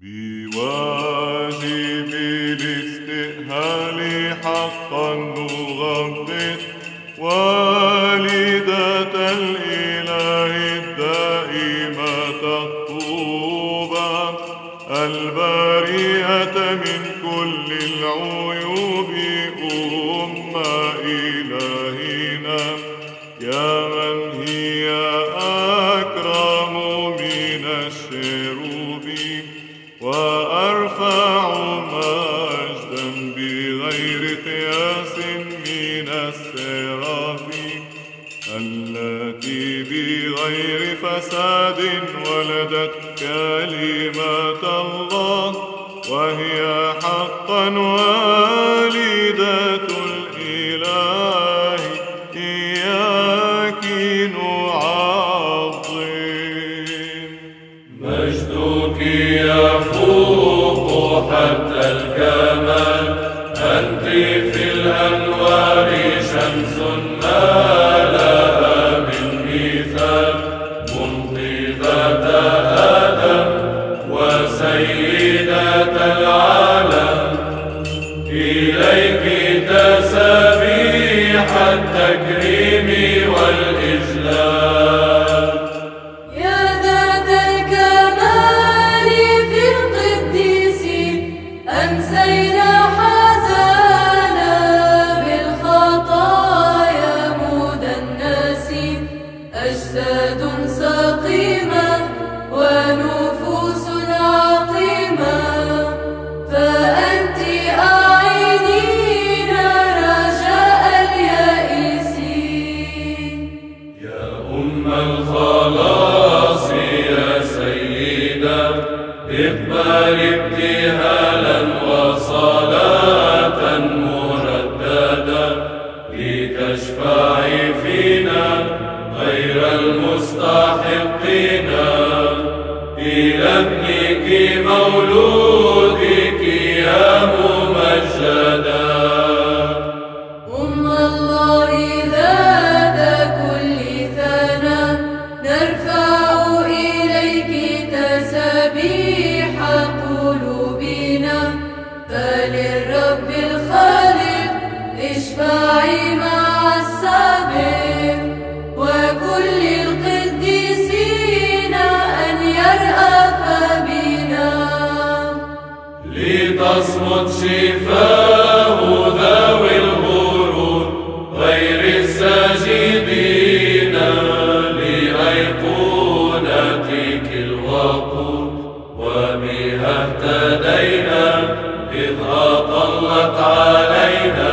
بواجب الاستئهال حقا نغبط والدة الإله الدائمة الطوبى البريئة من كل العيوب أم إلهنا يا من هي أكرم من الشروب وأرفع مجدا بغير قياس من السرافيم التي بغير فساد ولدت كلمة الله وهي حقا والدة الإله إياك نعظم. مجدك يفوق حتى الكمال أنت في الأنوار شمس ما لها من مثال منقذة آدم وسيدة العالم إليك تسبيح التكريم والإجلال. يا ذات الكمال في القديسين أمسينا حزانا بالخطايا مدنسين أجساد سقيمة ونفوس عقيمة فأنت أعينينا رجاء اليائسين. يا أم الخلاص يا سيدة اقبل ابتهالا وصلاة مرددة لتشفعي فينا غير المستحقين إلى ابنك مولودك يا ممجدا. أم الله ذات كل ثنا نرفع إليك تسبيح قلوبنا فللرب الخالق اشفعي مع السابق وكل القديسين أن يرأف بنا لتصمت شفاه ذوي الغرور غير الساجدين لأيقونتك الوقود وبها اهتدينا إذ أطلت علينا